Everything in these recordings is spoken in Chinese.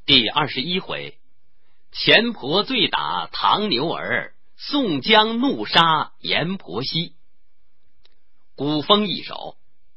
第21回，钱婆醉打唐牛儿，宋江怒杀阎婆惜。古风一首。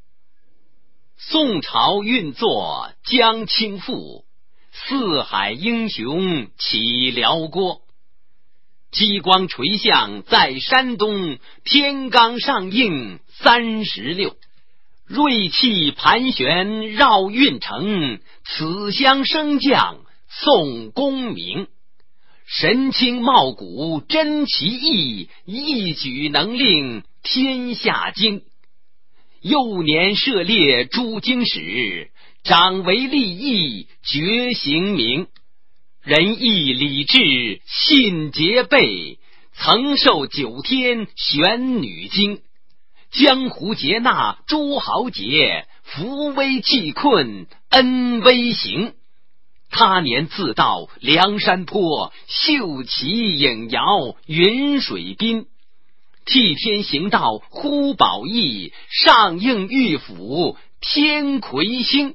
宋朝运作江清赋，四海英雄起辽国。激光垂象在山东，天罡上映36。锐气盘旋绕运城，此乡升降宋公明。神清茂骨真奇异，一举能令天下惊。幼年涉猎诸经史，长为立义觉行名。仁义礼智信节备，曾受9天玄女经。江湖劫纳诸豪杰，扶危济困恩威行。他年自到梁山坡，秀旗影摇云水滨。替天行道呼保义，上应玉府天魁星。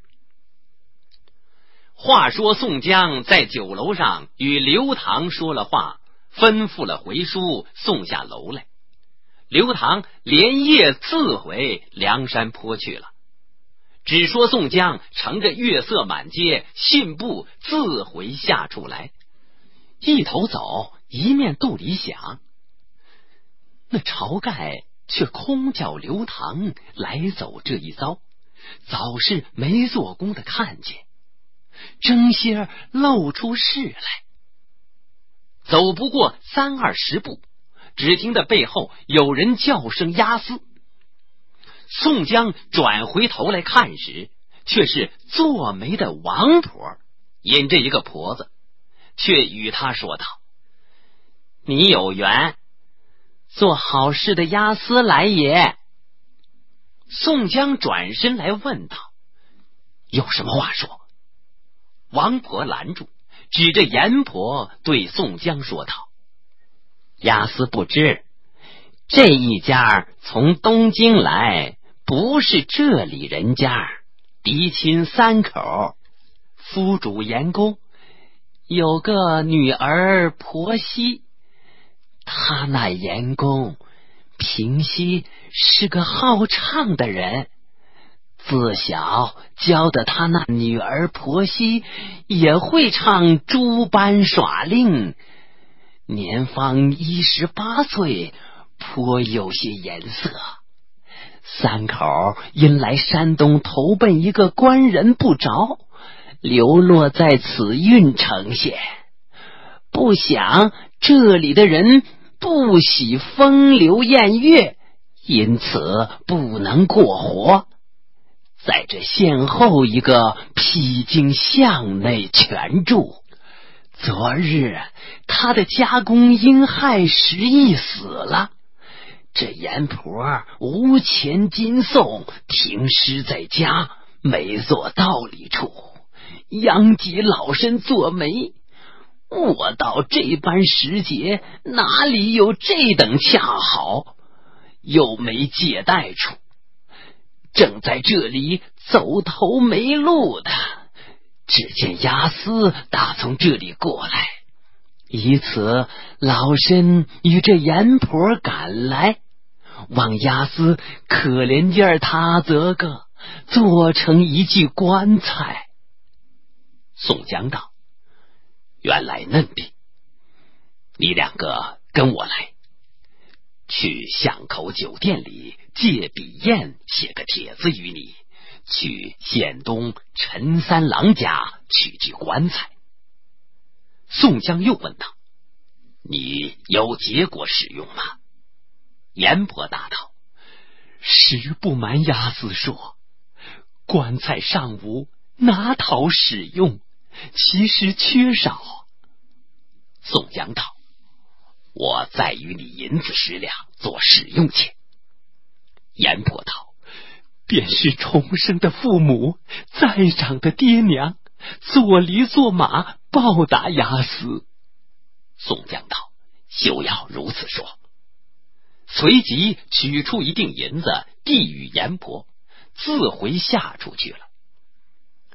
话说宋江在酒楼上与刘唐说了话，吩咐了回书，送下楼来。刘唐连夜自回梁山坡去了，只说宋江乘着月色满街信步自回下处来。一头走，一面肚里想，那晁盖却空叫刘唐来走这一遭，早是没做工的看见，争些露出事来。走不过30-20步，只听得背后有人叫声押司。宋江转回头来看时，却是做媒的王婆引着一个婆子，却与他说道：你有缘，做好事的押司来也。宋江转身来问道：有什么话说？王婆拦住，指着阎婆对宋江说道：押司不知，这一家从东京来，不是这里人家，嫡亲3口。夫主阎公有个女儿婆惜，他那阎公平息是个好唱的人，自小教的他那女儿婆惜也会唱诸般耍令，年方18岁，颇有些颜色。3口因来山东投奔一个官人不着，流落在此郓城县。不想这里的人不喜风流艳乐，因此不能过活，在这县后一个僻静巷内全住。昨日他的家公因害失忆死了，这阎婆无钱金送，停尸在家，没做道理处，殃及老身做媒。我到这般时节，哪里有这等恰好，又没借贷处，正在这里走投没路的，只见押司打从这里过来，以此老身与这阎婆赶来，望押司可怜见他则个，做成一具棺材。宋江道：原来嫩的，你2个跟我来，去巷口酒店里借笔砚写个帖子与你，去县东陈三郎家取具棺材。宋江又问道：你有结果使用吗？阎婆答道：实不瞒押司说，棺材尚无，哪讨使用，其实缺少。宋江道：我再与你银子10两做使用钱。阎婆道：便是重生的父母，再长的爹娘，做驴做马，报答押司。宋江道：休要如此说。随即取出一锭银子递与阎婆，自回下处去了。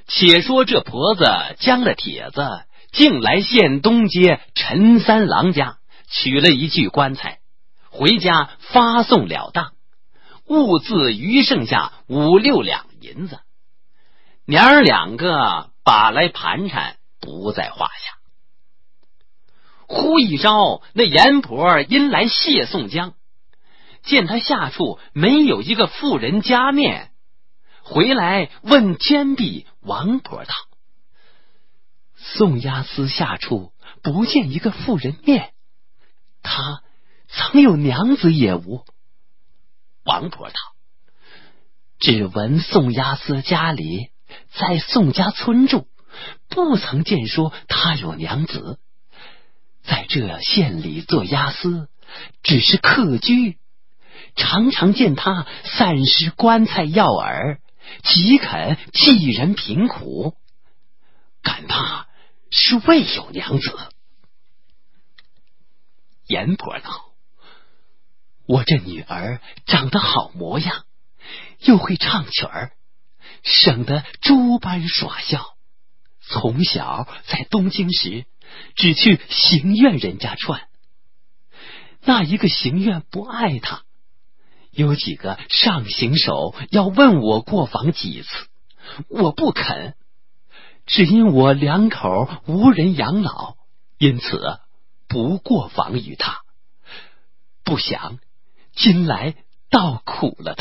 且说这婆子将了帖子，竟来县东街陈三郎家取了一具棺材，回家发送了当，物自余剩下5、6两银子，娘儿两个把来盘缠，不在话下。忽一朝，那阎婆因来谢宋江，见他下处没有一个妇人家面，回来问监壁王婆道：宋押司下处不见一个妇人面，他曾有娘子也无？王婆道：只闻宋押司家里在宋家村住，不曾见说他有娘子，在这县里做押司只是客居，常常见他散失棺材药饵，岂肯济人贫苦，敢怕是未有娘子。阎婆道：我这女儿长得好模样，又会唱曲儿，省得诸般耍笑，从小在东京时只去行院人家串，那一个行院不爱她，有几个上行手要问我过访几次，我不肯，只因我两口无人养老，因此不过访于他。不想今来倒苦了他。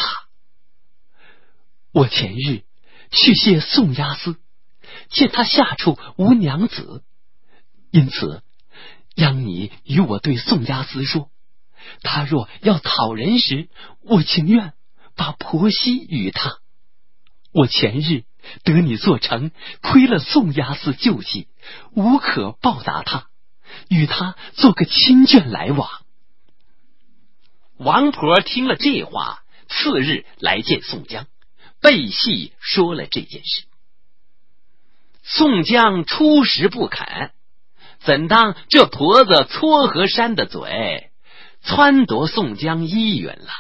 我前日去谢宋押司，见他下处无娘子，因此央你与我对宋押司说，他若要讨人时，我情愿把婆媳与他。我前日得你做成，亏了宋押司救济，无可报答他，与他做个亲眷来往。王婆听了这话，次日来见宋江，背细说了这件事。宋江初时不肯，怎当这婆子撮合山的嘴，撺夺宋江依允了。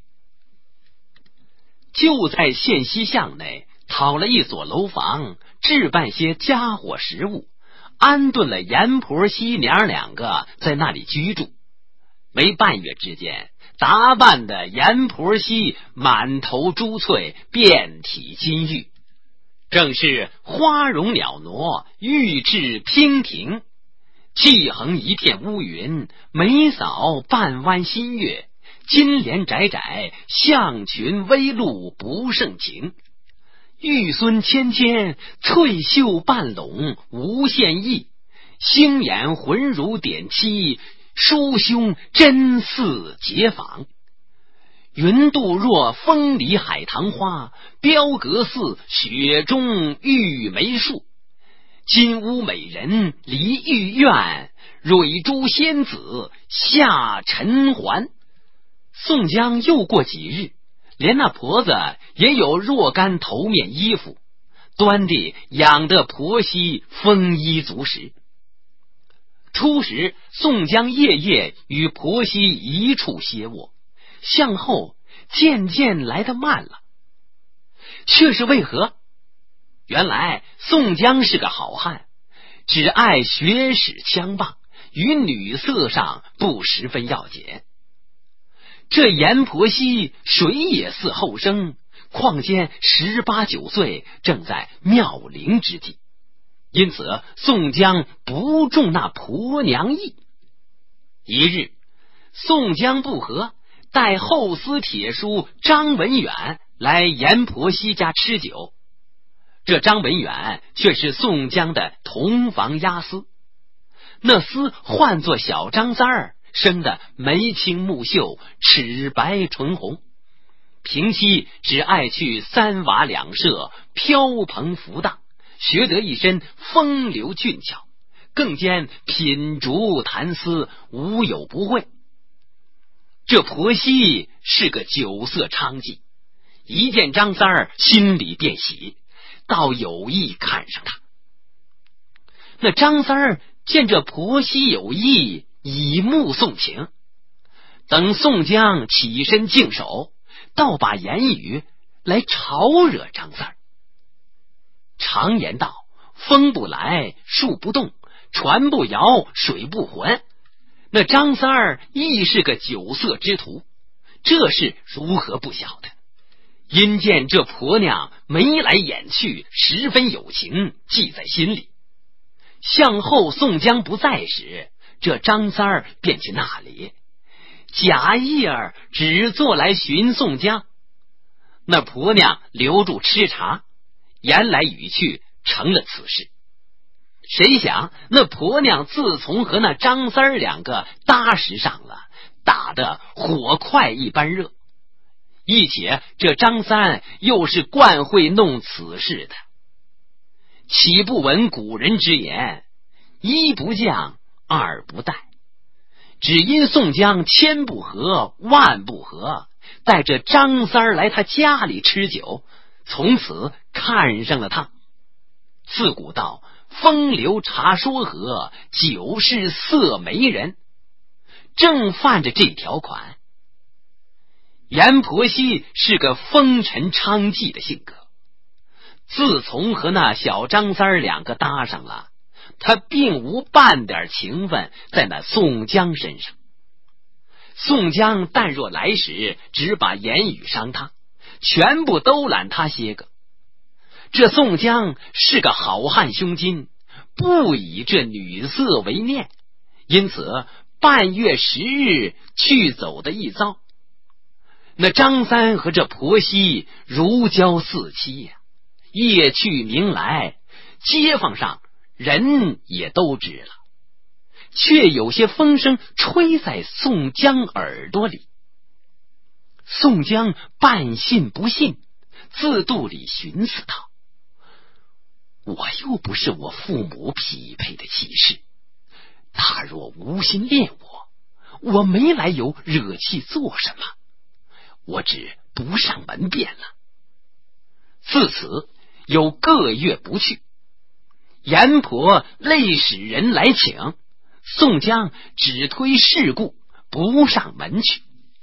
就在县西巷内讨了一所楼房，置办些家伙食物，安顿了阎婆惜娘两个在那里居住。没半月之间，打扮的阎婆惜满头珠翠，遍体金玉，正是花容袅娜，玉质娉婷，气横一片乌云，眉扫半弯新月，金莲窄窄，象裙微露不胜情，玉孙芊芊，翠袖半拢无限意，星眼浑如点漆，梳胸真似结坊。云度若风里海棠花，标格似雪中玉梅树，金屋美人离玉院，蕊珠仙子下尘寰。宋江又过几日，连那婆子也有若干头面衣服，端地养得婆媳丰衣足食。初时宋江夜夜与婆媳一处歇卧，向后渐渐来得慢了。却是为何？原来宋江是个好汉，只爱学使枪棒，于女色上不十分要紧。这阎婆惜谁也似后生，况且18、19岁，正在妙龄之际，因此宋江不中那婆娘意。一日，宋江不和，带后司铁书张文远来阎婆惜家吃酒。这张文远却是宋江的同房押司，那厮唤作小张三儿，生得眉清目秀，齿白唇红，平期只爱去3瓦2舍飘蓬浮荡，学得一身风流俊俏，更兼品竹弹丝，无有不会。这婆惜是个酒色娼妓，一见张三儿心里便喜，倒有意看上他。那张三儿见这婆惜有意，以目送情，等宋江起身净手，倒把言语来吵惹张三儿。 常言道，风不来，树不动，船不摇，水不浑。那张三儿亦是个酒色之徒，这是如何不晓的？因见这婆娘眉来眼去，十分有情，记在心里。向后宋江不在时，这张三儿便去那里，假意儿只做来寻宋江。那婆娘留住吃茶，言来语去成了此事。谁想那婆娘自从和那张三儿两个搭实上了，打得火快一般热。一且这张三又是惯会弄此事的，岂不闻古人之言，一不降，二不怠。只因宋江千不和万不和，带着张三儿来他家里吃酒，从此看上了他。自古道风流茶说和，酒是色媒人，正犯着这条款。阎婆惜是个风尘娼妓的性格，自从和那小张三儿两个搭上了，他并无半点情分在那宋江身上。宋江但若来时，只把言语伤他，全部都揽他些个。这宋江是个好汉胸襟，不以这女色为念，因此半月10日去走的一遭。那张三和这婆媳如胶似漆呀，夜去明来，街坊上人也都知了，却有些风声吹在宋江耳朵里。宋江半信不信，自肚里寻思道：我又不是我父母匹配的妻室，他若无心恋我没来由惹气做什么？我只不上门便了。自此有个月不去，阎婆累使人来请，宋江只推事故，不上门去。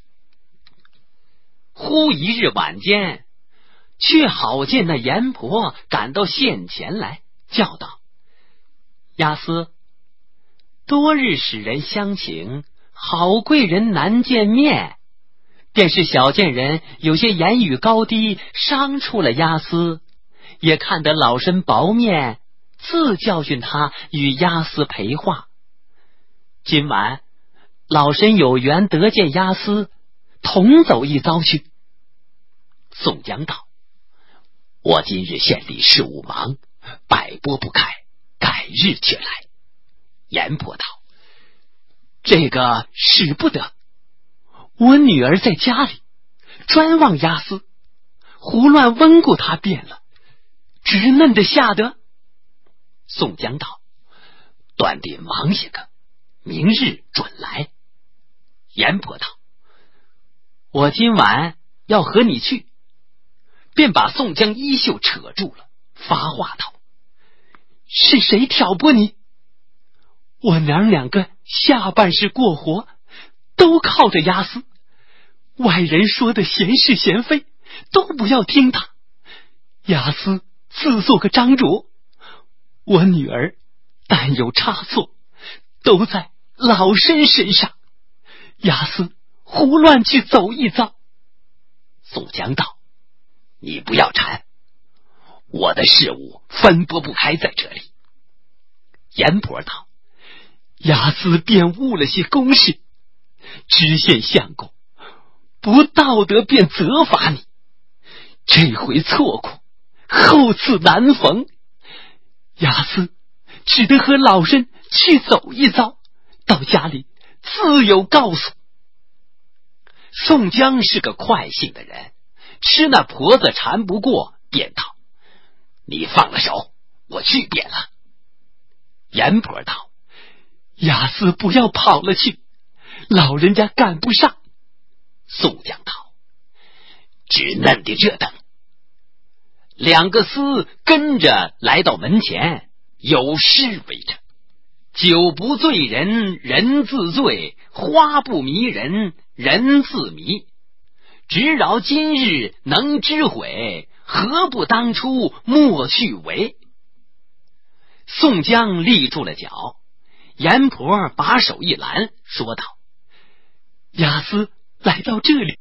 忽一日晚间，却好见那阎婆赶到县前来，叫道：押司，多日使人相请，好贵人难见面，便是小贱人有些言语高低，伤触了押司，也看得老身薄面，自教训他与押司陪话。今晚老身有缘得见押司，同走一遭去。宋江道：我今日县里事务忙，百拨不开，改日却来。阎婆道：这个使不得，我女儿在家里，专望押司，胡乱温故他变了，直嫩的吓得。宋江道：断得忙些个，明日准来。阎婆道：我今晚要和你去。便把宋江衣袖扯住了，发话道：是谁挑拨你？我娘两个下半世过活，都靠着押司，外人说的闲是闲非，都不要听他。押司自做个张主，我女儿但有差错，都在老身身上。押司胡乱去走一遭。宋江道：你不要缠，我的事物分拨不开在这里。阎婆道：押司便误了些公事，知县相公不道德便责罚你，这回错过，后次难逢。押司只得和老身去走一遭，到家里自有告诉。宋江是个快性的人，吃那婆子缠不过，便道：你放了手，我去便了。阎婆道：押司不要跑了去，老人家赶不上。宋江道：只嫩的这等。两个厮跟着来到门前，有诗为证：酒不醉人人自醉，花不迷人人自迷。只扰今日能知悔，何不当初莫去为。 宋江立住了脚，阎婆把手一拦，说道：押司来到这里，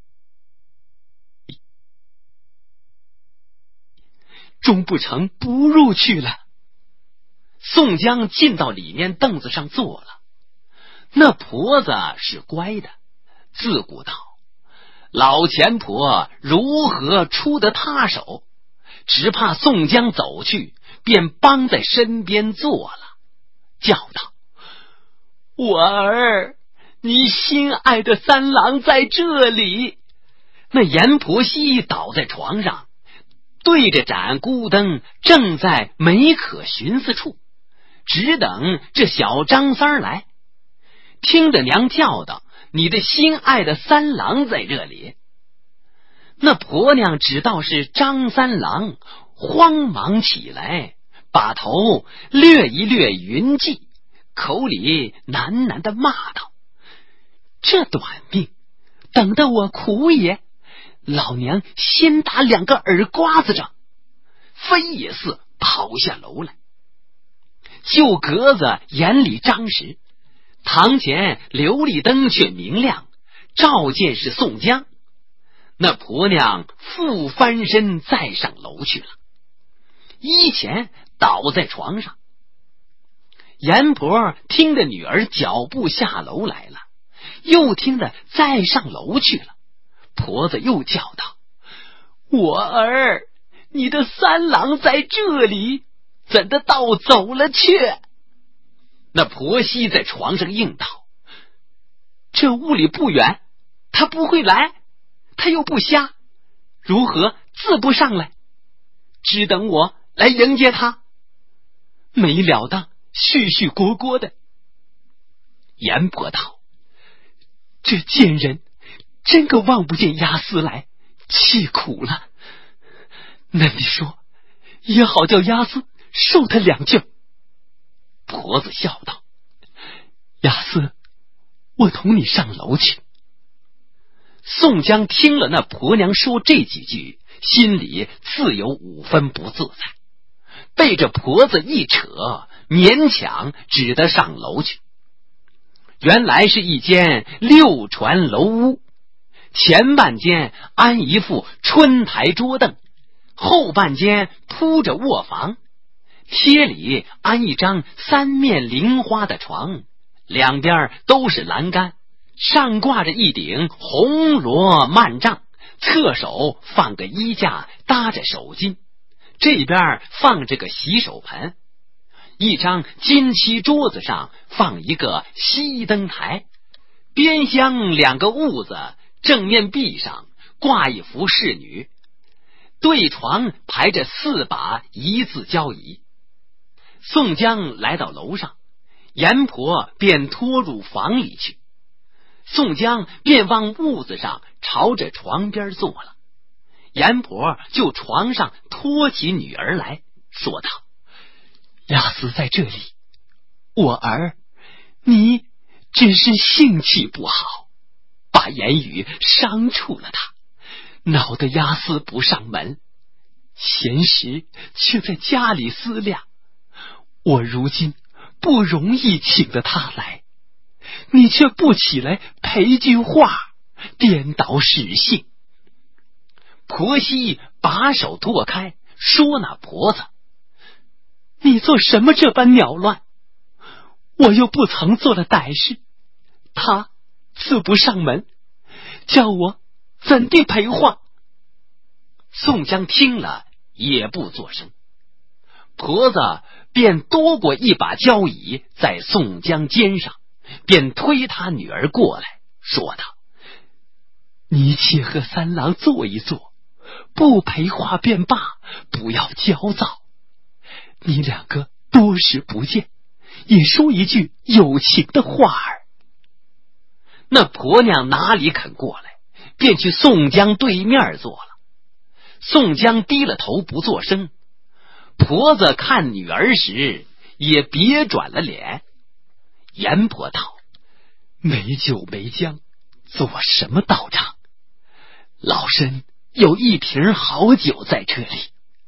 终不成不入去了。宋江进到里面凳子上坐了。那婆子是乖的，自顾道：老钱婆如何出得他手？只怕宋江走去，便帮在身边坐了，叫道：我儿，你心爱的三郎在这里。那阎婆惜倒在床上，对着盏孤灯，正在没可寻思处，只等这小张三来。听着娘叫道：你的心爱的三郎在这里。那婆娘只道是张三郎，慌忙起来，把头略一略云髻，口里喃喃地骂道：这短命，等得我苦也！老娘先打2个耳刮子仗！飞也似跑下楼来。就格子眼里张时，堂前琉璃灯却明亮，照见是宋江。那婆娘复翻身再上楼去了，衣前倒在床上。阎婆听着女儿脚步下楼来了，又听着再上楼去了，婆子又叫道：我儿，你的三郎在这里，怎的倒走了去？那婆媳在床上应道：这屋里不远，他不会来，他又不瞎，如何自不上来？只等我来迎接他。没了当，絮絮聒聒的。阎婆道：这贱人真个望不见押司来，气苦了。那你说，也好叫押司受他2句。婆子笑道：押司，我同你上楼去。宋江听了那婆娘说这几句，心里自有5分不自在，被这婆子一扯，勉强只得上楼去。原来是一间6船楼屋，前半间安一副春台桌凳，后半间铺着卧房，贴里安一张3面菱花的床，两边都是栏杆，上挂着一顶红罗幔帐，侧手放个衣架搭着手巾，这边放着个洗手盆，一张金漆桌子上放一个熄灯台，边厢2个屋子，正面壁上挂一幅仕女，对床排着4把一字交椅。宋江来到楼上，阎婆便拖入房里去，宋江便往屋子上朝着床边坐了。阎婆就床上拖起女儿来，说道：押司在这里，我儿，你只是性气不好，把言语伤触了他，恼得押司不上门，闲时却在家里思量，我如今不容易请得他来，你却不起来赔句话，颠倒使性。婆媳把手剁开，说那婆子：你做什么这般鸟乱？我又不曾做了歹事，他自不上门，叫我怎地赔话？宋江听了也不作声，婆子便多过一把交椅在宋江肩上，便推他女儿过来，说道：你且和三郎坐一坐，不赔话便罢，不要焦躁。你2个多时不见，也说一句有情的话儿。那婆娘哪里肯过来，便去宋江对面坐了。宋江低了头不作声，婆子看女儿时也别转了脸。阎婆道：没酒没浆，做什么道场？老身有一瓶好酒在这里，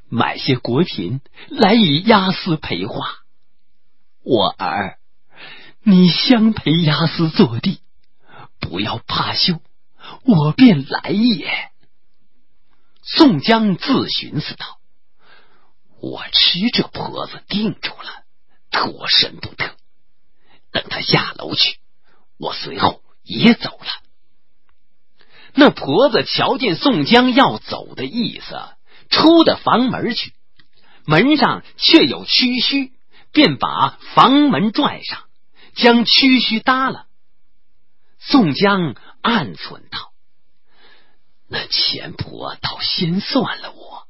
买些果品来与押司陪话。我儿，你相陪押司坐地，不要怕羞，我便来也。 宋江自寻思道：我吃这婆子定住了，脱身不得。等他下楼去，我随后也走了。那婆子瞧见宋江要走的意思，出的房门去，门上却有屈须，便把房门拽上，将屈须搭了。宋江暗忖道：那钱婆倒先算了我。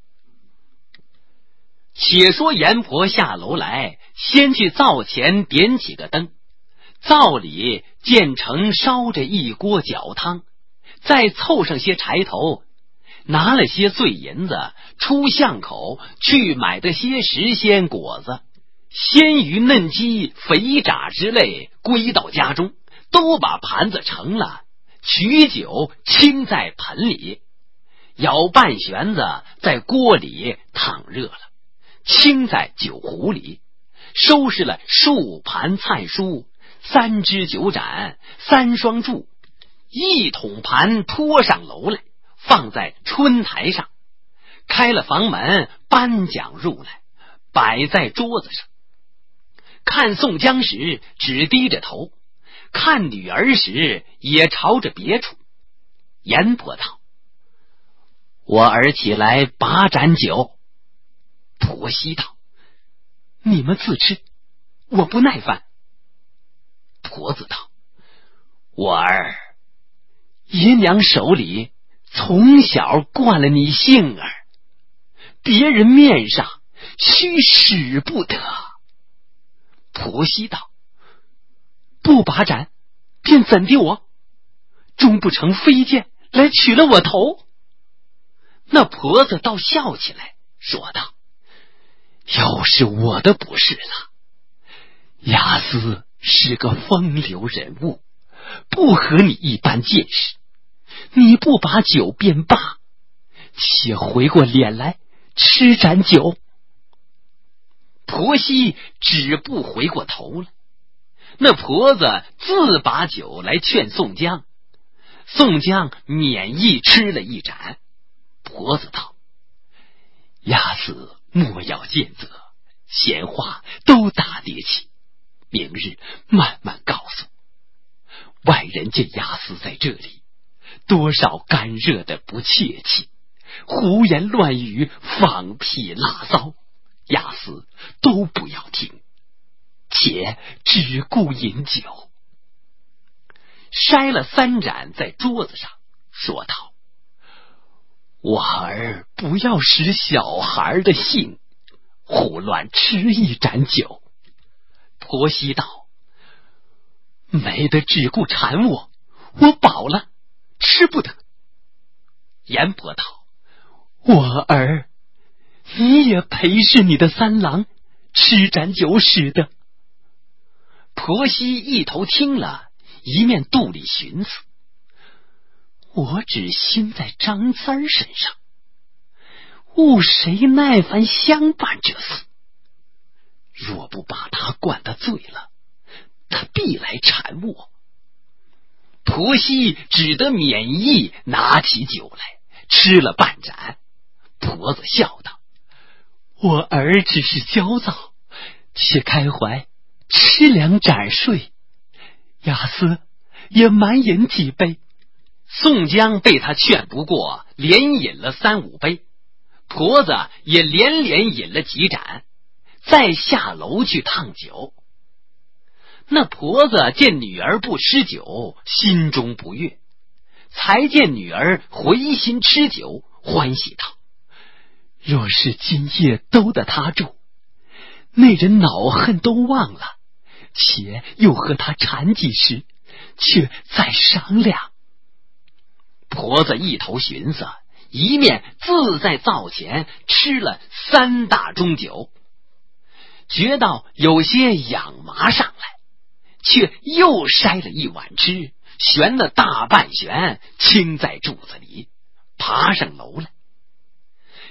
且说阎婆下楼来，先去灶前点起个灯，灶里见成烧着一锅脚汤，再凑上些柴头，拿了些碎银子，出巷口去买的些时鲜果子、鲜鱼、嫩鸡、肥炸之类，归到家中，都把盘子盛了，取酒倾在盆里，舀半旋子在锅里烫热了，倾在酒壶里，收拾了数盘菜蔬、3只酒盏、3双柱，一桶盘拖上楼来，放在春台上，开了房门，搬桨入来，摆在桌子上。看宋江时只低着头，看女儿时也朝着别处。阎婆道：我儿起来把盏酒。婆媳道：你们自吃，我不耐烦。婆子道：我儿，爷娘手里从小惯了你性儿，别人面上须使不得。婆媳道：不把盏，便怎地我？终不成飞剑来取了我头。那婆子倒笑起来，说道：又是我的不是了。押司是个风流人物，不和你一般见识，你不把酒便罢，且回过脸来吃盏酒。婆媳只不回过头来。那婆子自把酒来劝宋江，宋江免意吃了一盏。婆子道：押司莫要见责，闲话都打叠起，明日慢慢告诉。外人见押司在这里，多少干热的不切气，胡言乱语，放屁拉骚，押司都不要听，且只顾饮酒。筛了3盏在桌子上，说道：我儿不要使小孩的性，胡乱吃一盏酒。婆媳道：没得只顾馋我，我饱了，吃不得。阎婆道：我儿，你也陪是你的三郎，吃盏酒使的。婆媳一头听了，一面肚里寻思：我只心在张三儿身上，误谁耐烦相伴这厮？若不把他灌得醉了，他必来缠我。婆媳只得免意拿起酒来，吃了半盏。婆子笑道：我儿只是焦躁，且开怀，吃2盏睡。押司也满饮几杯。宋江被他劝不过，连饮了3、5杯。婆子也连连饮了几盏，再下楼去烫酒。那婆子见女儿不吃酒，心中不悦，才见女儿回心吃酒，欢喜道：若是今夜都得他住，那人恼恨都忘了，且又和他缠几时，却再商量。婆子一头寻思，一面自在灶前吃了3大盅酒，觉到有些痒麻上来，却又筛了一碗吃，旋了大半旋，倾在柱子里，爬上楼来。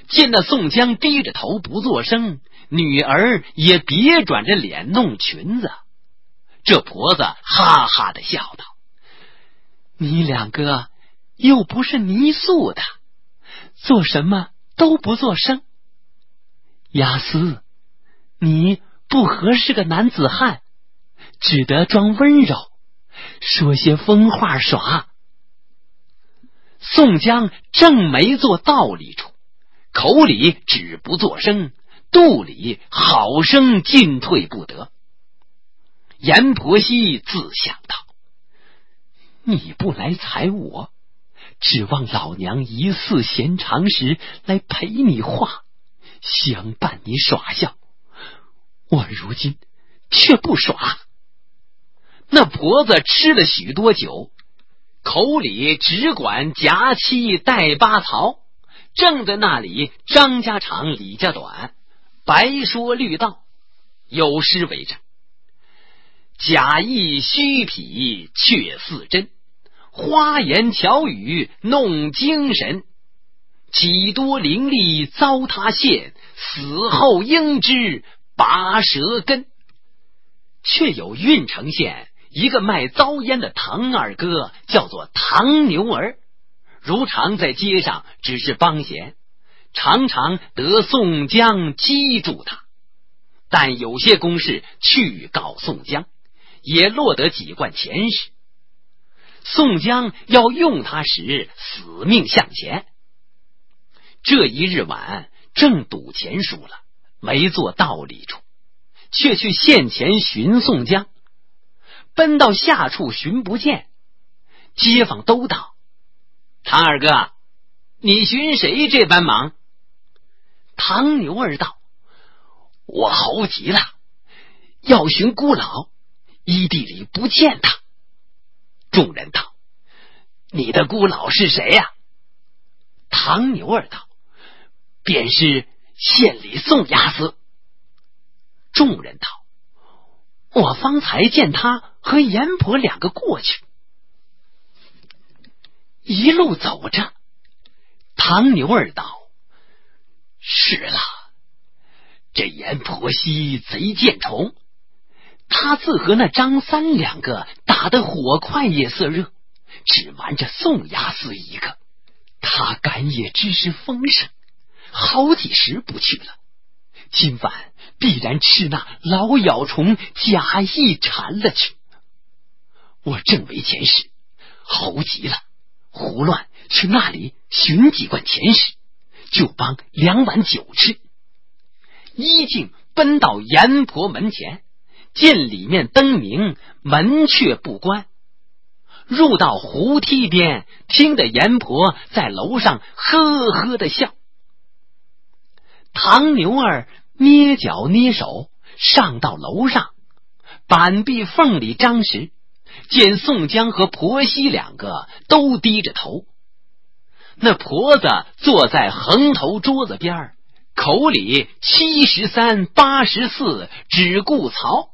见那宋江低着头不作声，女儿也别转着脸弄裙子，这婆子哈哈的笑道： 你两个又不是泥塑的，做什么都不作声。雅思，你不合适个男子汉，只得装温柔，说些疯话耍。 宋江正没做道理处，口里只不作声，肚里好生进退不得。阎婆惜自想道： 你不来睬我，指望老娘一似闲常时来陪你话，相伴你耍笑，我如今却不耍。 那婆子吃了许多酒，口里只管夹七带八槽，正在那里张家长李家短，白说绿道，有诗为证：假意虚痞却似真，花言巧语弄精神，几多伶俐遭他陷，死后应知拔舌根。却有郓城县一个卖糟烟的唐二哥，叫做唐牛儿，如常在街上只是帮闲，常常得宋江击住他，但有些公事去告宋江，也落得几贯钱时。宋江要用他时，死命向前。这一日晚，正赌钱输了，没做道理处，却去县前寻宋江，奔到下处寻不见，街坊都道：唐二哥，你寻谁这般忙？唐牛儿道：我猴急了，要寻孤老，依地里不见他。众人道：你的孤老是谁呀？唐牛儿道：便是县里宋押司。众人道：我方才见他和阎婆两个过去。一路走着，唐牛儿道：是了，这阎婆惜贼见虫，他自和那张三两个打得火快也色热，只瞒着宋押司一个，他赶也知是风声，好几时不去了，今晚必然吃那老咬虫假意缠了去。我正为钱时，猴急了，胡乱去那里寻几贯钱时，就帮2碗酒吃。一径奔到阎婆门前，见里面灯明，门却不关。入到湖梯边，听得阎婆在楼上呵呵的笑。唐牛儿捏脚捏手，上到楼上，板壁缝里张时，见宋江和婆惜两个都低着头。那婆子坐在横头桌子边，口里73、84，只顾槽。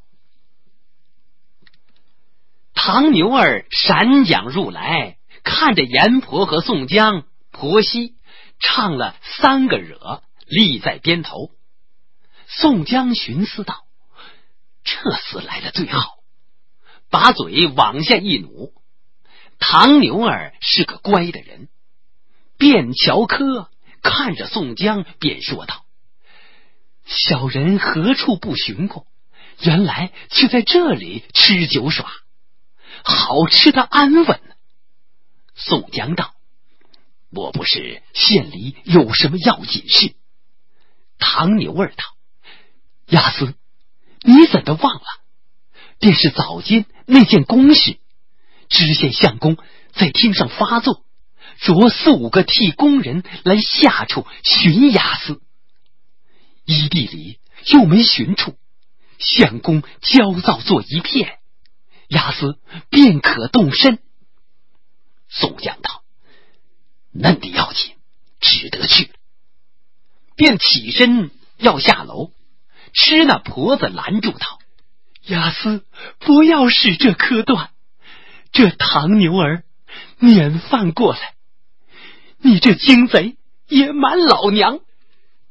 唐牛儿闪桨入来，看着阎婆和宋江、婆惜唱了3个惹，立在边头。宋江寻思道：这厮来的最好，把嘴往下一努。唐牛儿是个乖的人，便瞧科看着宋江，便说道：小人何处不寻过，原来却在这里吃酒耍，好吃的安稳呢。宋江道：莫不是县里有什么要紧事？唐牛儿道：押司，你怎的忘了？便是早间那件公事，知县相公在厅上发作，着4、5个替工人来下处寻押司，依地里又没寻处，相公焦躁作一片，押司便可动身。宋江道：嫩的要紧，只得去。便起身要下楼，吃那婆子拦住道：押司不要使这科段，这唐牛儿免饭过来，你这惊贼也瞒老娘。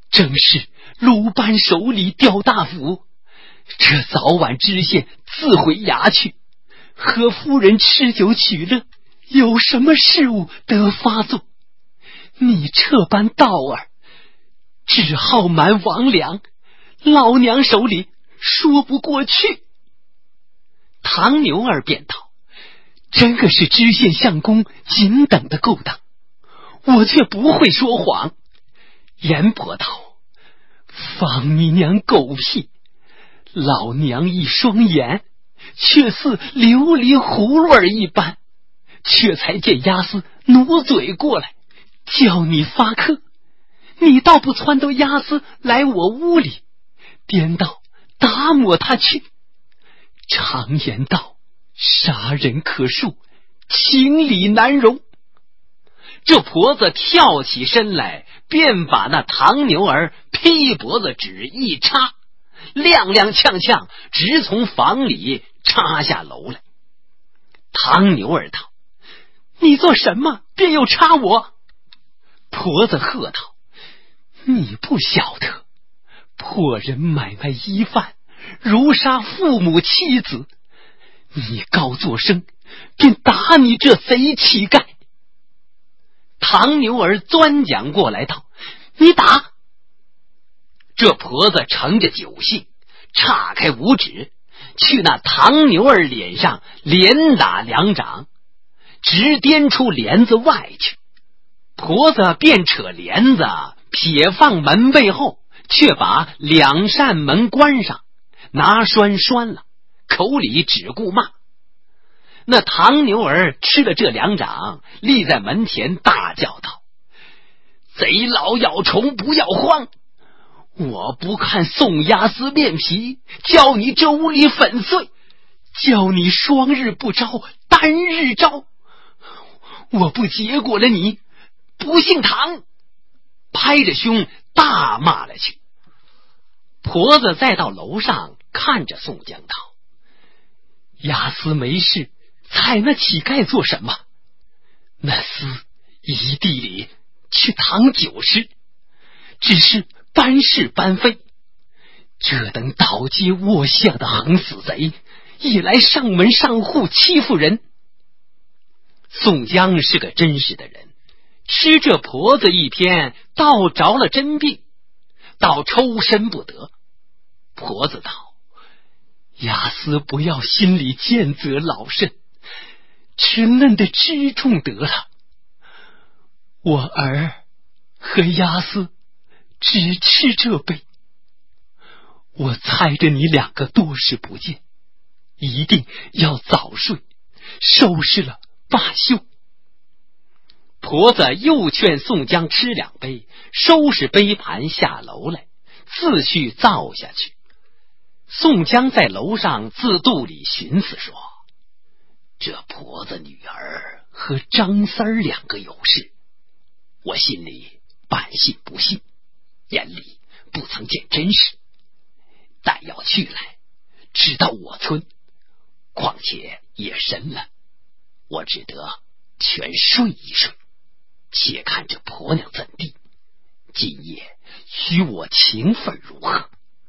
正是鲁班手里吊大斧，这早晚知县自回衙去，和夫人吃酒取乐，有什么事物得发作？你这般道儿，只好瞒王良，老娘手里说不过去。 唐牛儿便道： 真个是知县相公仅等的勾当，我却不会说谎。阎婆道：放你娘狗屁！老娘一双眼却似琉璃葫芦儿一般，却才见押司努嘴过来叫你发客，你倒不撺掇押司来我屋里，颠倒打抹他去。常言道，杀人可恕，情理难容。 这婆子跳起身来，便把那唐牛儿劈脖子指一插，踉踉跄跄直从房里插下楼来。唐牛儿道： 你做什么便又插我？婆子喝道：你不晓得，破人买卖衣贩，如杀父母妻子，你高作声，便打你这贼乞丐。 唐牛儿钻将过来道：你打！这婆子乘着酒兴，岔开五指，去那唐牛儿脸上连打2掌，直颠出帘子外去。婆子便扯帘子撇放门背后，却把2扇门关上，拿栓拴了，口里只顾骂。那唐牛儿吃了这2掌，立在门前大叫道：贼老咬虫不要慌，我不看宋押司面皮，叫你这屋里粉碎，叫你双日不招，单日招，我不结果了你，不姓唐！拍着胸大骂了去。婆子再到楼上看着宋江道： 押司没事，踩那乞丐做什么？那厮一地里去淌酒食，只是搬是搬非。这等倒街卧巷的横死贼，也来上门上户欺负人。 宋江是个真实的人，吃这婆子一篇，倒着了真病，倒抽身不得。婆子道： 押司不要心里见责老甚，只嫩的知重得了。我儿和押司只吃这杯，我猜着你2个多时不见，一定要早睡，收拾了罢休。 婆子又劝宋江吃2杯，收拾杯盘下楼来，自去灶下去。宋江在楼上自肚里寻思说：这婆子女儿和张三儿2个有事，我心里半信不信，眼里不曾见真实。但要去来，只到我村，况且夜深了，我只得全睡一睡，且看这婆娘怎地，今夜与我情分如何？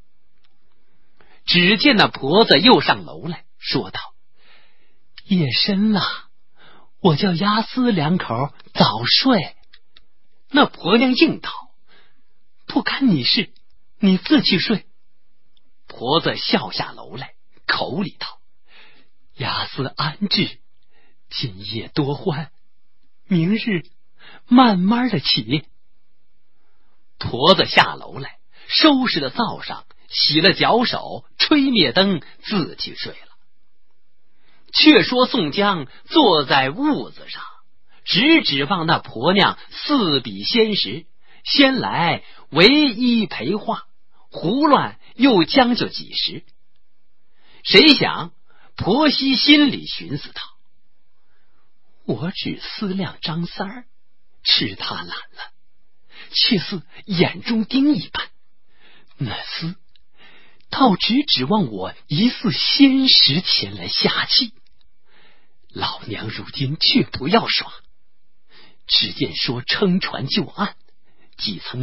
只见那婆子又上楼来说道： 夜深了，我叫押司2口早睡。 那婆娘应道： 不干你事，你自去睡。 婆子笑下楼来，口里道： 押司安置，今夜多欢，明日慢慢的起。 婆子下楼来，收拾了灶上，洗了脚手，吹灭灯，自去睡了。却说宋江坐在屋子上，只指望那婆娘4笔仙时，先来唯一陪话，胡乱又将就几时。谁想婆媳心里寻思道：我只思量张三儿，吃他懒了，却似眼中钉一般，那厮倒只指望我疑似仙时前来下气。老娘如今却不要耍，只见说撑船就岸，既曾有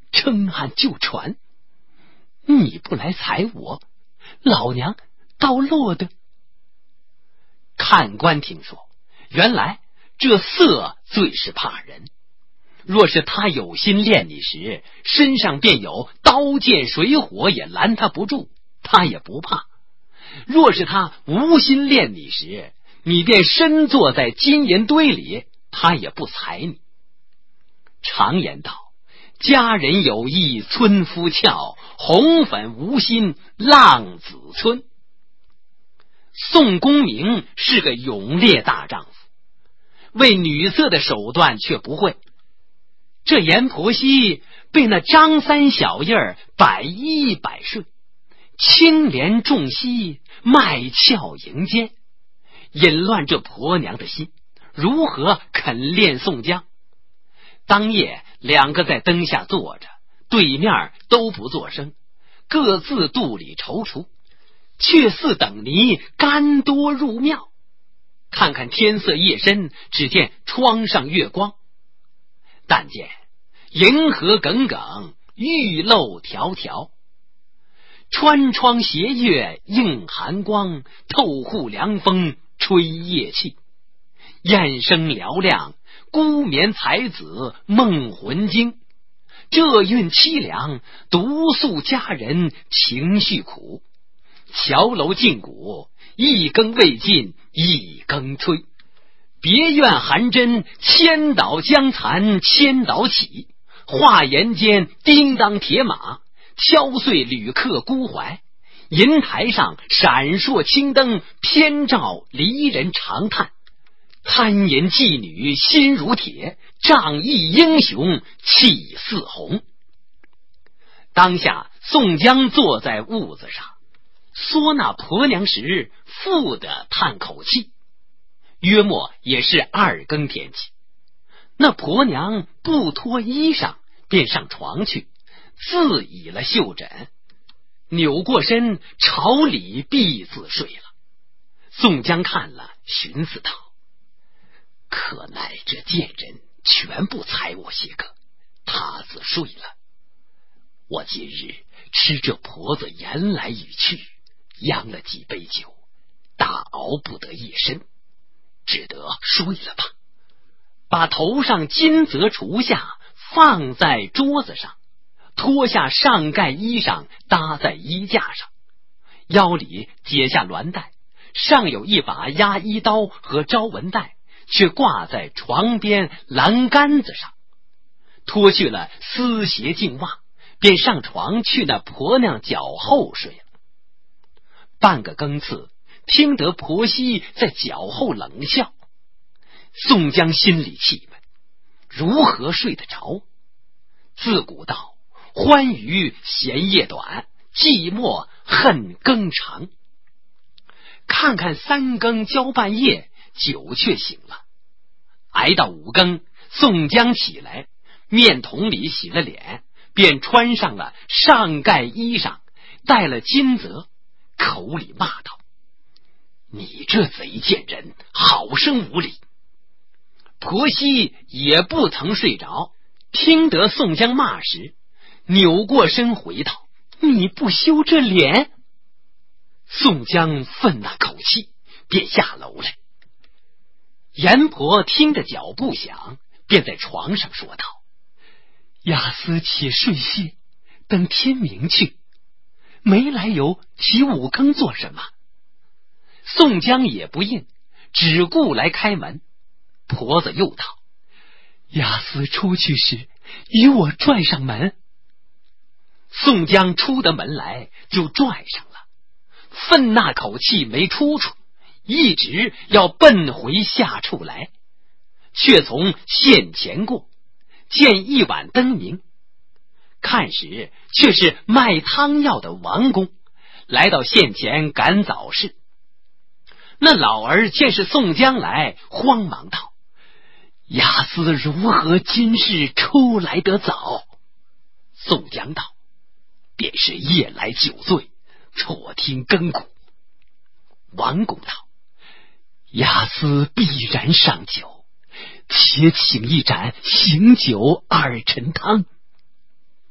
撑岸救船。你不来踩我，老娘倒落得。 看官听说，原来这色最是怕人。若是他有心恋你时，身上便有刀剑水火，也拦他不住，他也不怕。若是他无心恋你时，你便身坐在金银堆里，他也不睬你。常言道，佳人有意村夫俏，红粉无心浪子村。宋公明是个勇烈大丈夫，为女色的手段却不会。这阎婆惜被那张三小印儿百依百顺，清廉重惜，卖俏迎奸，引乱这婆娘的心，如何肯恋宋江？当夜两个在灯下坐着，对面都不作声，各自肚里踌躇，却似等泥甘多入庙。看看天色夜深，只见窗上月光，但见银河耿耿，玉漏迢迢，穿窗斜月映寒光，透户凉风吹夜气。雁声嘹亮，孤眠才子梦魂惊。这韵凄凉，独诉佳人情绪苦。桥楼禁鼓，一更未尽一更吹。别院寒针，千岛江残千岛起。画檐间叮当铁马，敲碎旅客孤怀。银台上闪烁青灯，偏照离人长叹。贪淫妓女心如铁，仗义英雄气似红。当下宋江坐在屋子上，缩那婆娘时，复得叹口气。约莫也是2更天气，那婆娘不脱衣裳，便上床去，自倚了绣枕，扭过身朝里闭自睡了。宋江看了，寻思道：可奈这贱人全不睬我些个，他自睡了。我今日吃这婆子言来语去，央了几杯酒，大熬不得夜深，只得睡了吧。把头上金泽除下，放在桌子上，脱下上盖衣裳搭在衣架上，腰里解下鸾带，上有一把压衣刀和招纹带，却挂在床边栏杆子上。脱去了丝鞋净袜，便上床去那婆娘脚后睡了。半个更次，听得婆媳在脚后冷笑。宋江心里气闷，如何睡得着？自古道，欢娱嫌夜短，寂寞恨更长。看看3更交半夜，酒却醒了。挨到5更，宋江起来，面桶里洗了脸，便穿上了上盖衣裳，戴了金泽，口里骂道：你这贼贱人，好生无礼！婆媳也不曾睡着，听得宋江骂时，扭过身回道：你不羞这脸！宋江愤那口气，便下楼来。阎婆听着脚步响，便在床上说道：雅思且睡些，等天明去。没来由起5更做什么？宋江也不应，只顾来开门。婆子又道：雅思出去时，与我拽上门。宋江出得门来，就拽上了，愤那口气没出处，一直要奔回下处来，却从县前过，见一碗灯明，看时却是卖汤药的王公，来到县前赶早事。那老儿见是宋江来，慌忙道：雅思如何今日出来得早？宋江道：便是夜来酒醉，错听更鼓。王公道：雅思必然上酒，且请一盏醒酒2陈汤。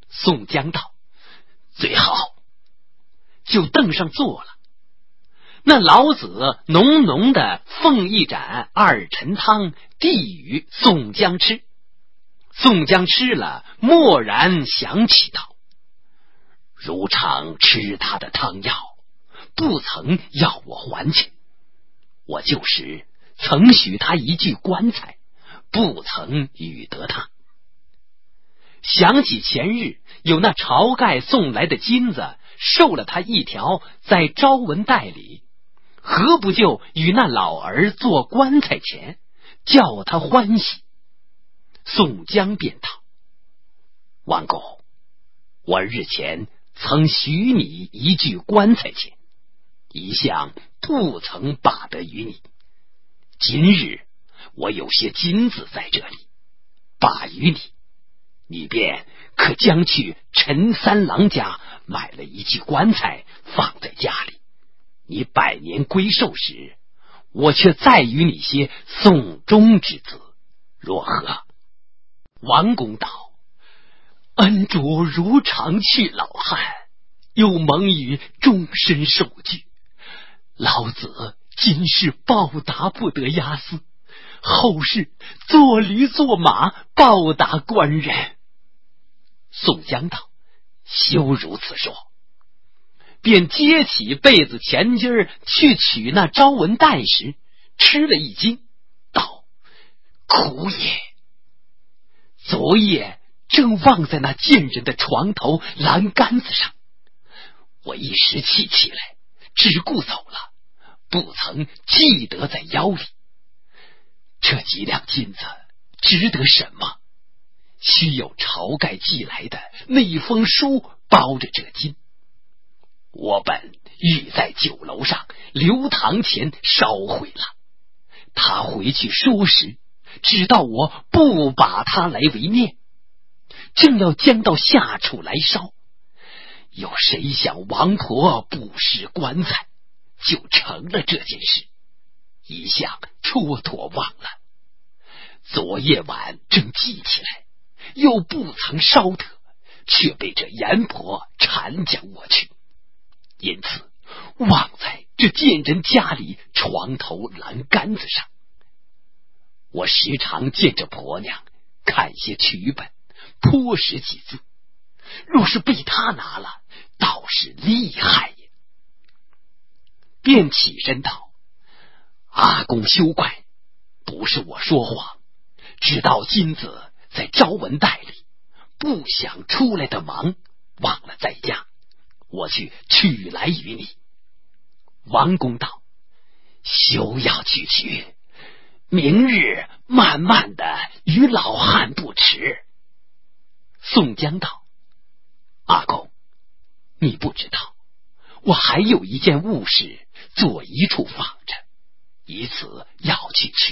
宋江道：最好。就凳上坐了。那老子浓浓的奉一盏二陈汤递与宋江吃。宋江吃了，蓦然想起道：如常吃他的汤药，不曾要我还钱，我就是曾许他一具棺材，不曾与得他。想起前日有那晁盖送来的金子，受了他一条在招文袋里，何不就与那老儿做棺材钱，叫他欢喜？宋江便道：王公，我日前曾许你一具棺材钱，一向不曾把得与你，今日我有些金子在这里，把与你，你便可将去陈三郎家买了一具棺材放在家里，你百年归寿时，我却再与你些送终之资，若何？王公道：恩主如常去老汉，又蒙于终身受具，老子今世报答不得押司，后世做驴做马报答官人。宋江道：休如此说。便接起被子前襟去取那招文袋时，吃了一惊，道：苦也！昨夜正忘在那贱人的床头栏杆子上，我一时气起来，只顾走了，不曾记得在腰里。这几两金子值得什么？须有晁盖寄来的那一封书包着这金。我本欲在酒楼上刘堂前烧毁了，他回去说时，知道我不把他来为念，正要将到下处来烧，有谁想王婆不识棺材，就成了这件事，一向蹉跎忘了。昨夜晚正记起来，又不曾烧得，却被这阎婆缠将我去，因此忘在这贱人家里床头栏杆子上。我时常见这婆娘看些曲本，颇识几字，若是被她拿了，倒是厉害也。便起身道：阿公休怪，不是我说谎，知道金子在招文袋里，不想出来的忙，忘了在家，我去取来与你。王公道：休要去取，明日慢慢的与老汉不迟。宋江道：阿公，你不知道，我还有一件物事做一处放着，以此要去取。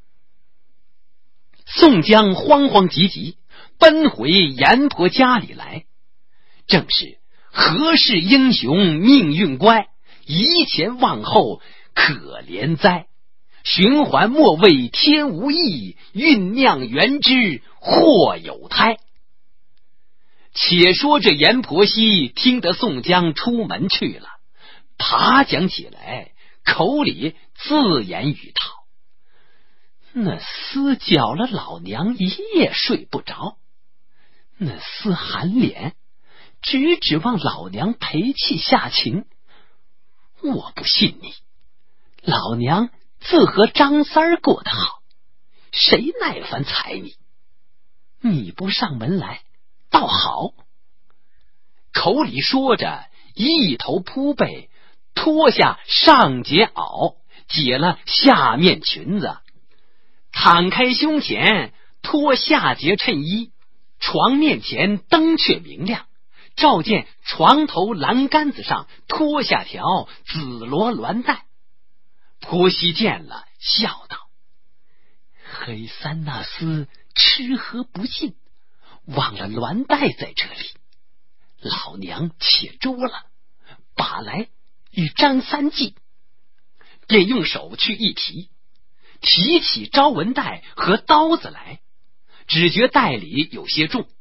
宋江慌慌急急奔回阎婆家里来，正是何事英雄命运乖，移前望后可怜哉，循环莫谓天无意，酝酿原之祸有胎。且说这阎婆惜听得宋江出门去了，爬讲起来，口里自言语道：那厮搅了老娘一夜睡不着，那厮含脸只指望老娘赔气下情，我不信你，老娘自和张三儿过得好，谁耐烦睬你？你不上门来倒好。口里说着，一头扑背，脱下上节袄，解了下面裙子，摊开胸前，脱下节衬衣。床面前灯却明亮，照见床头栏杆子上脱下条紫罗鸾带。婆媳见了，笑道：黑三那厮吃喝不尽，忘了鸾带在这里，老娘且捉了，把来与张三计。便用手去一提，提起招文带和刀子来，只觉袋里有些重，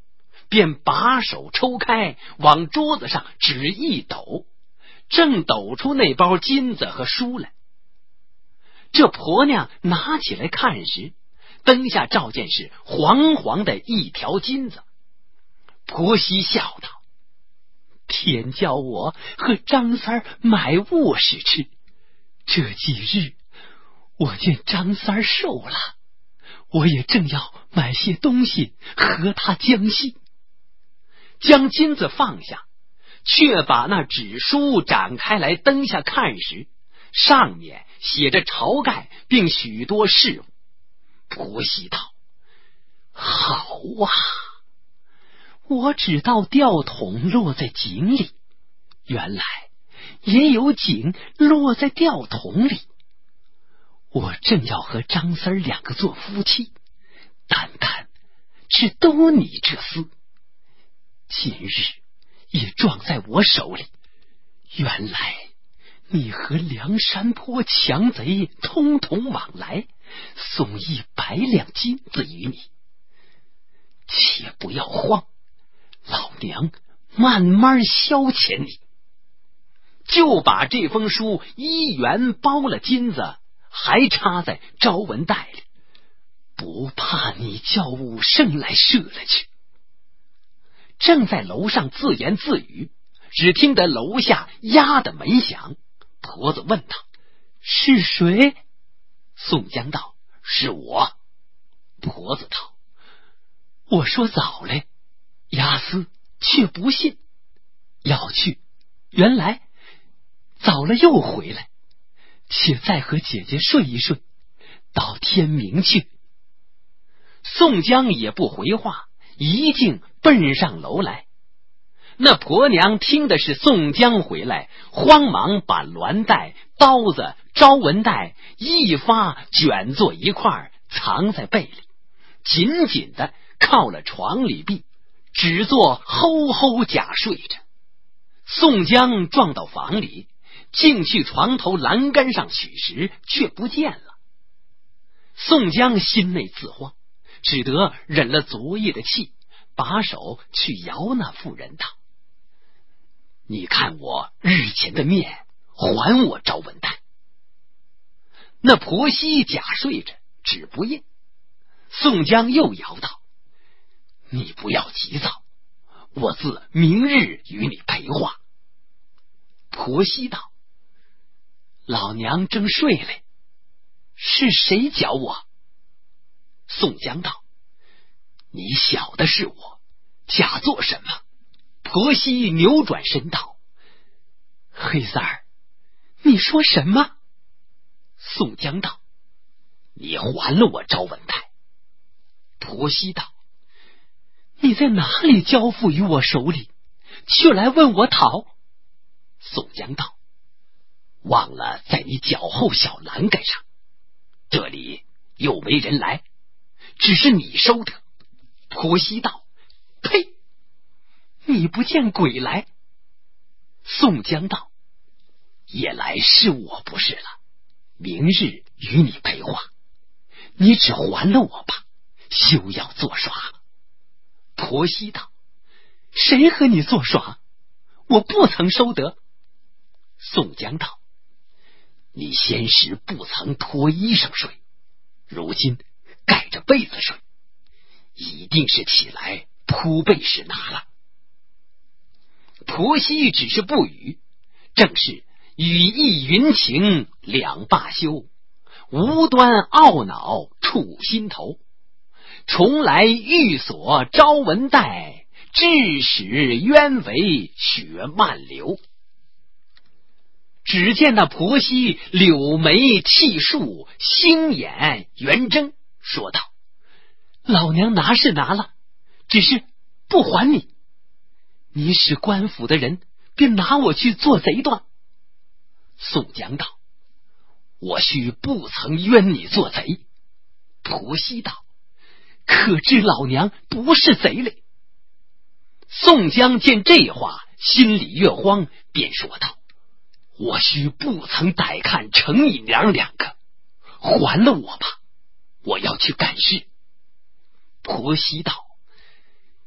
便把手抽开，往桌子上只一抖，正抖出那包金子和书来。这婆娘拿起来看时，灯下照见是黄黄的一条金子。婆媳笑道：天叫我和张三儿买卧室吃，这几日我见张三儿瘦了，我也正要买些东西和他将息。将金子放下，却把那纸书展开来灯下看时，上面写着晁盖并许多事物。婆媳道：好啊，我只道吊桶落在井里，原来也有井落在吊桶里。我正要和张三儿两个做夫妻，单单只都你这厮，今日也撞在我手里。原来你和梁山坡强贼通通往来，送100两金子与你。且不要慌，老娘慢慢消遣你。就把这封书1元包了金子，还插在招文袋里，不怕你叫武圣来射了去。正在楼上自言自语，只听得楼下压的门响。婆子问道：是谁？宋江道：是我。婆子道：我说早嘞，押司却不信，要去，原来早了又回来，且再和姐姐睡一睡，到天明去。宋江也不回话，一径奔上楼来。那婆娘听的是宋江回来，慌忙把鸾带、刀子、招文带一发卷作一块，藏在被里，紧紧的靠了床里壁，只做吼吼假睡着。宋江撞到房里，竟去床头栏杆上取时，却不见了。宋江心内自慌，只得忍了昨夜的气，把手去摇那妇人道：你看我日前的面，还我招文带。那婆媳假睡着，只不应。宋江又摇道：你不要急躁，我自明日与你陪话。婆媳道：老娘正睡嘞，是谁搅我？宋江道：你晓得是我，假做什么？婆媳扭转身道：黑三儿，你说什么？宋江道：你还了我招文带。婆媳道：你在哪里交付于我手里，却来问我讨？宋江道：忘了在你脚后小栏杆上，这里又没人来，只是你收的。婆媳道：呸！你不见鬼来。宋江道：夜来是我不是了，明日与你陪话，你只还了我吧，休要作耍。婆媳道：谁和你作耍？我不曾收得。宋江道：你先时不曾脱衣裳睡，如今盖着被子睡，一定是起来铺被时拿了。婆媳只是不语，正是语意云情两罢休，无端懊恼触心头。重来寓所招文带，致使冤为血漫流。只见那婆媳柳眉气竖，星眼圆睁，说道：老娘拿是拿了，只是不还你。你使官府的人便拿我去做贼断。宋江道：我须不曾冤你做贼。婆媳道：可知老娘不是贼嘞。宋江见这话，心里越慌，便说道：我须不曾歹看程姨娘两个，还了我吧，我要去干事。婆媳道：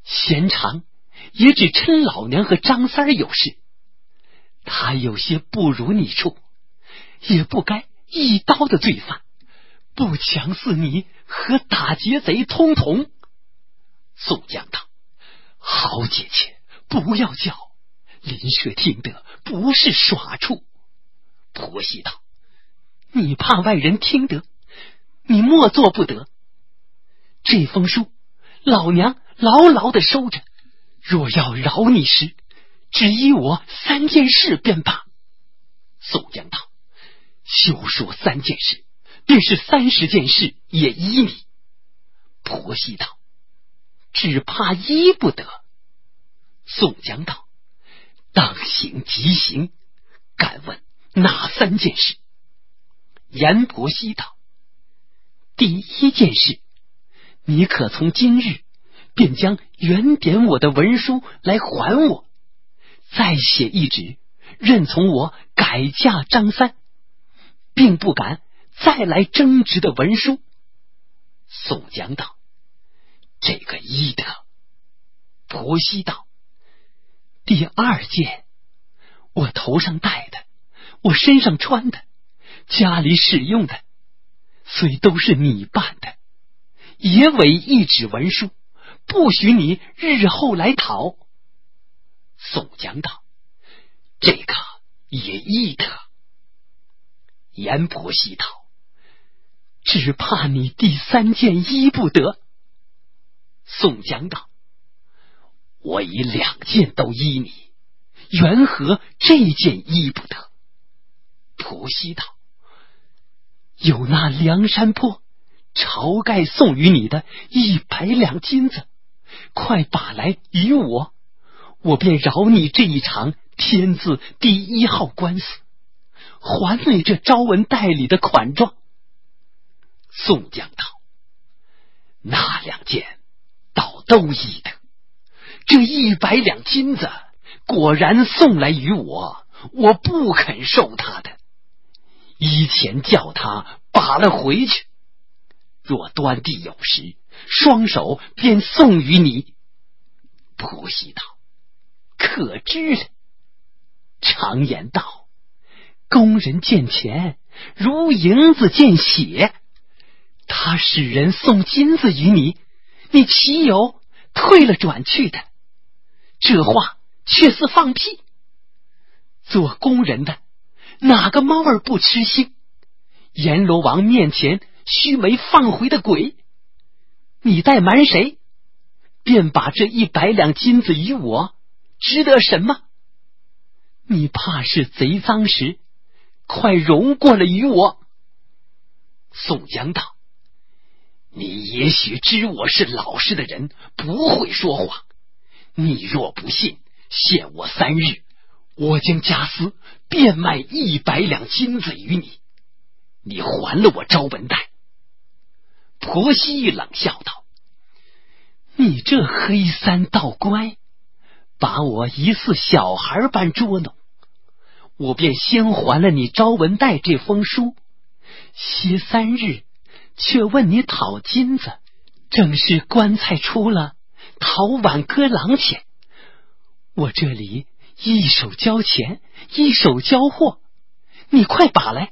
闲常也只趁老娘和张三有事，他有些不如你处，也不该一刀的罪犯，不强似你和打劫贼通同。宋江道：好姐姐，不要叫，邻舍听得不是耍处。婆媳道：你怕外人听得，你莫做不得。这封书老娘牢牢的收着，若要饶你时，只依我3件事便罢。宋江道：休说3件事，便是30件事也依你。婆媳道：只怕依不得。宋江道：当行即行，敢问哪3件事？阎婆惜道：第1件事，你可从今日便将原点我的文书来还我，再写一纸，认从我改嫁张三，并不敢再来争执的文书。宋江道：这个依得。婆媳道：第2件，我头上戴的，我身上穿的，家里使用的，虽都是你办的，也为一纸文书，不许你日后来讨。宋江道：这个也依得。阎婆惜道：只怕你第3件依不得。宋江道：我以2件都依你，缘何这件依不得？婆媳道：有那梁山泊晁盖送与你的100两金子，快把来与我，我便饶你这一场天字第1号官司，还你这招文袋里的款状。宋江道：那2件倒都依得，这100两金子果然送来与我，我不肯受他的，依前叫他把了回去，若端地有时，双手便送与你。婆媳道：可知了。常言道：工人见钱如银子见血，他使人送金子与你，你岂有退了转去的？这话却似放屁。做工人的哪个猫儿不吃腥？阎罗王面前须没放回的鬼，你怠瞒谁？便把这100两金子与我，值得什么？你怕是贼赃时，快容过了与我。宋江道：你也许知我是老实的人，不会说谎，你若不信，限我3日，我将家私变卖100两金子与你，你还了我招文袋。婆媳冷笑道：你这黑三道乖，把我疑似小孩般捉弄，我便先还了你招文袋这封书，歇3日，却问你讨金子，正是棺材出了，讨挽歌郎钱。我这里一手交钱，一手交货，你快把来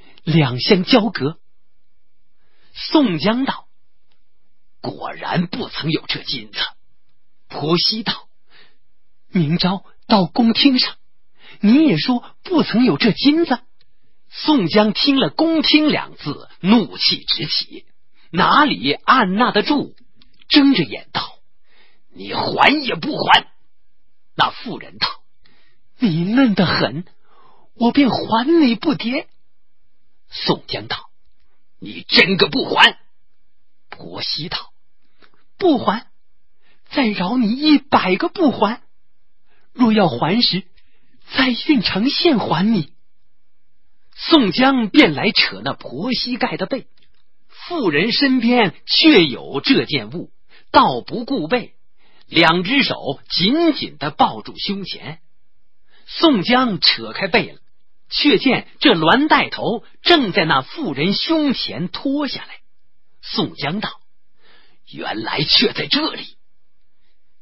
，2相交割。宋江道：果然不曾有这金子。婆媳道：明朝到公厅上，你也说不曾有这金子。宋江听了公厅2字，怒气直起，哪里按捺得住，睁着眼道：你还也不还？那妇人道：你嫩得很，我便还你不迭。宋江道：你真个不还？婆媳道：不还，再饶你100个不还，若要还时，再运城县还你。宋江便来扯那婆媳盖的背，妇人身边确有这件物，倒不顾背，2只手紧紧地抱住胸前。宋江扯开背了，却见这鸾带头正在那妇人胸前脱下来。宋江道：原来却在这里。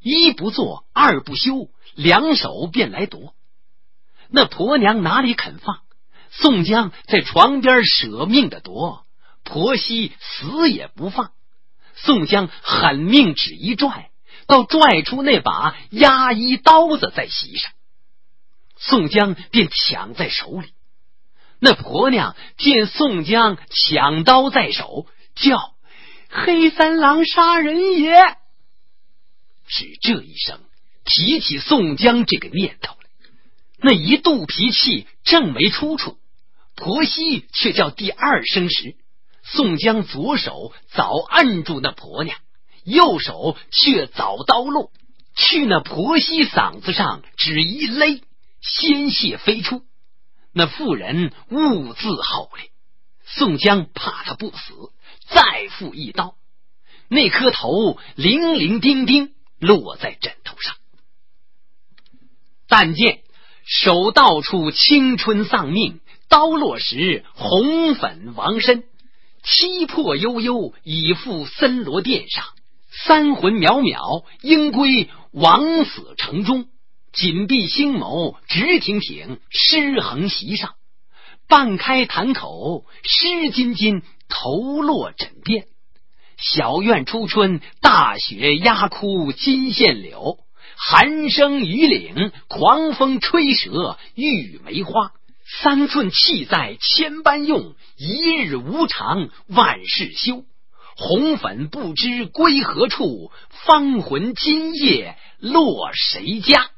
一不做二不休，两手便来夺。那婆娘哪里肯放，宋江在床边舍命的夺，婆媳死也不放。宋江狠命只一拽，倒拽出那把压衣刀子在席上，宋江便抢在手里。那婆娘见宋江抢刀在手，叫黑三郎杀人也。只这一声，提起宋江这个念头来，那一肚脾气正没出处，婆媳却叫第二声时，宋江左手早按住那婆娘，右手却早刀落，去那婆媳嗓子上只一勒，鲜血飞出。那妇人兀自吼嘞，宋江怕他不死，再复一刀，那颗头零零丁丁落在枕头上。但见手到处青春丧命，刀落时红粉亡身，七魄悠悠已赴森罗殿上，三魂渺渺应归枉死城中。紧闭星眸直挺挺，尸横席上，半开坛口，湿津津头落枕边。小院初春，大雪压枯金线柳，寒声雨岭，狂风吹折玉梅花。三寸气在千般用，一日无常万事休。红粉不知归何处，芳魂今夜落谁家。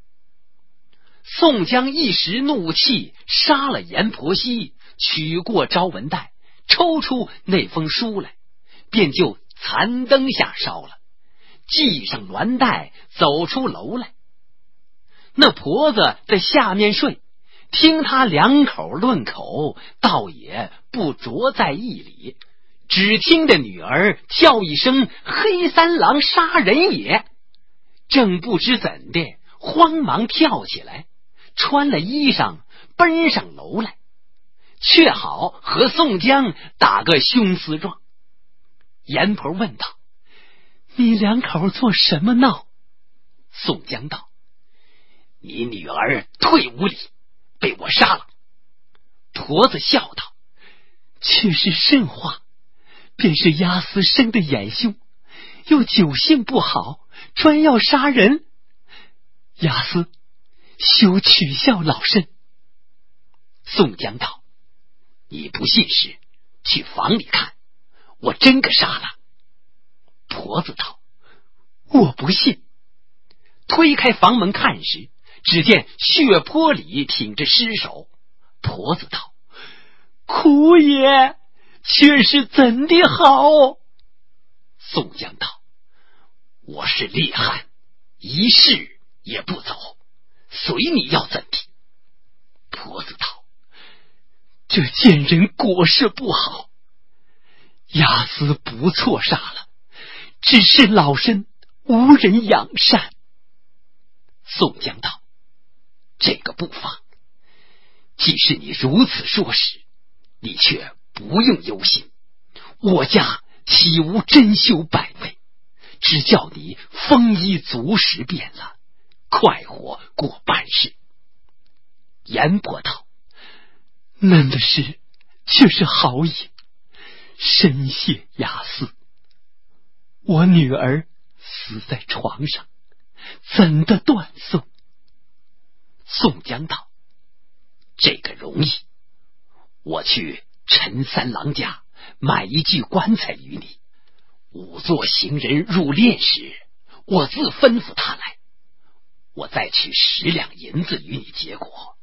宋江一时怒气，杀了阎婆惜，取过招文袋，抽出那封书来，便就残灯下烧了，系上鸾带，走出楼来。那婆子在下面睡，听他两口论口，倒也不着在意里，只听得女儿叫一声黑三郎杀人也，正不知怎的，慌忙跳起来，穿了衣裳奔上楼来，却好和宋江打个兄厮状。阎婆问道：你两口做什么闹？宋江道：你女儿退屋里，被我杀了。婆子笑道：却是甚话，便是押司生的眼凶，又酒性不好，专要杀人。押司休取笑老身。宋江道：你不信时，去房里看，我真个杀了。婆子道：我不信。推开房门看时，只见血泊里挺着尸首。婆子道：苦也，却是怎的好？宋江道：我是烈汉，一世也不走，随你要怎地？婆子道：这贱人果是不好，押司不错杀了，只是老身无人养善。宋江道：这个不妨，既是你如此说时，你却不用忧心，我家岂无珍馐百味，只叫你丰衣足食便了，快活过半世。阎婆道：恁的事却是好也，深谢押司。我女儿死在床上，怎的断送？宋江道：这个容易，我去陈三郎家买一具棺材与你，仵作行人入殓时，我自吩咐他来，我再取10两银子与你结果。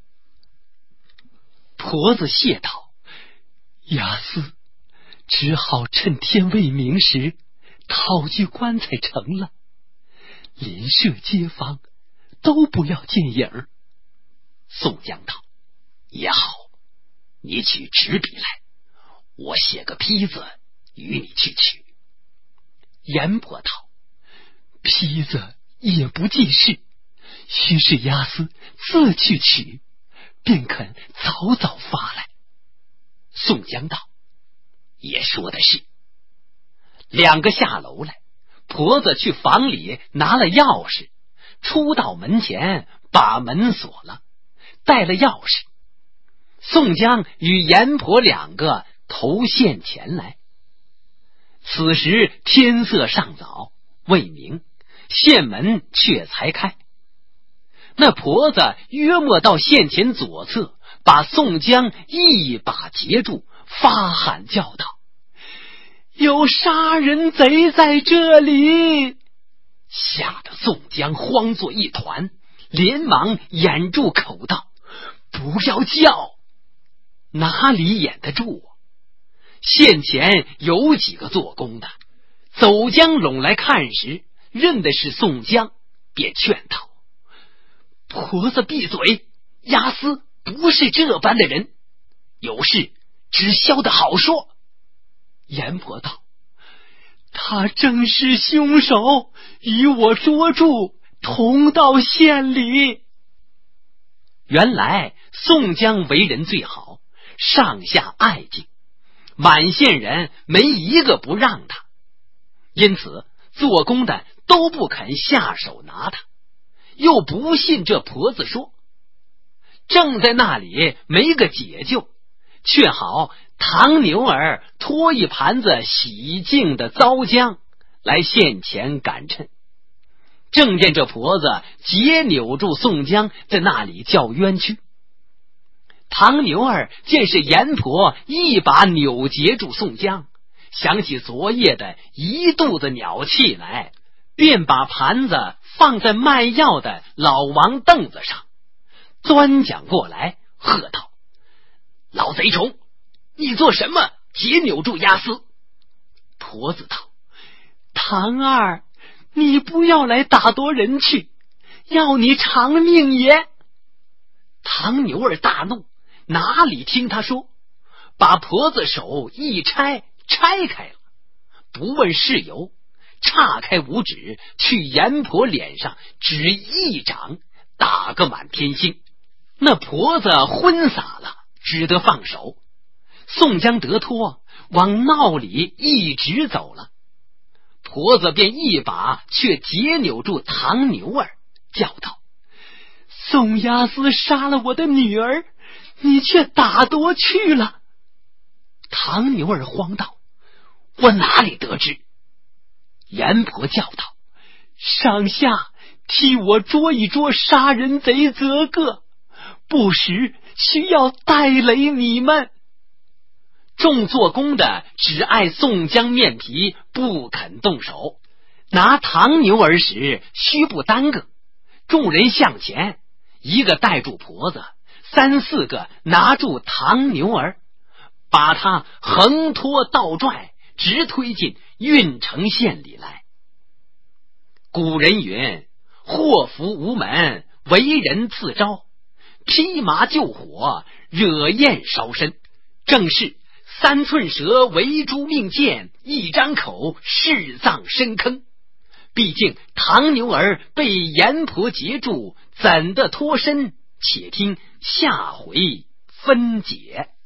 婆子谢道：押司只好趁天未明时讨具棺材成了，邻舍街坊都不要见影儿。宋江道：也好，你取纸笔来，我写个批子与你去取。阎婆道：批子也不记事，须是押司自去取，便肯早早发来。宋江道：也说的是。两个下楼来， 婆子去房里拿了钥匙，出到门前，把门锁了，带了钥匙。宋江与阎婆两个投县前来。此时天色尚早，未明，县门却才开。那婆子约莫到县前左侧，把宋江一把截住，发喊叫道：有杀人贼在这里！吓得宋江慌作一团，连忙掩住口道：不要叫！哪里掩得住啊？县前有几个做工的，走将拢来看时，认的是宋江，便劝道：婆子闭嘴，押司不是这般的人，有事只消得好说。阎婆道：他正是凶手，与我捉住，同到县里。原来宋江为人最好，上下爱敬，满县人没一个不让他，因此做工的都不肯下手拿他，又不信这婆子说。正在那里没个解救，却好唐牛儿拖一盘子洗净的糟浆来县前赶趁。正见这婆子截扭住宋江，在那里叫冤屈。唐牛儿见是阎婆一把扭截住宋江，想起昨夜的一肚子鸟气来，便把盘子放在卖药的老王凳子上，钻将过来，喝道：老贼虫，你做什么截扭住押司？婆子道：唐二，你不要来打夺人去，要你偿命也。唐牛儿大怒，哪里听他说，把婆子手一拆，拆开了，不问事由，岔开五指，去阎婆脸上只一掌，打个满天星。那婆子昏洒了，只得放手。宋江得脱，往闹里一直走了。婆子便一把却截扭住唐牛儿，叫道：宋押司杀了我的女儿，你却打夺去了。唐牛儿慌道：我哪里得知？阎婆叫道：上下替我捉一捉杀人贼则个，不时需要带累你们。众做工的只爱宋江面皮，不肯动手，拿唐牛儿时须不耽搁。众人向前，一个带住婆子，三四个拿住唐牛儿，把他横拖倒拽，直推进郓城县里来。古人云：祸福无门，为人自招，披麻救火，惹焰烧身。正是三寸舌为猪命贱，一张口是葬深坑。毕竟唐牛儿被阎婆截住，怎的脱身？且听下回分解。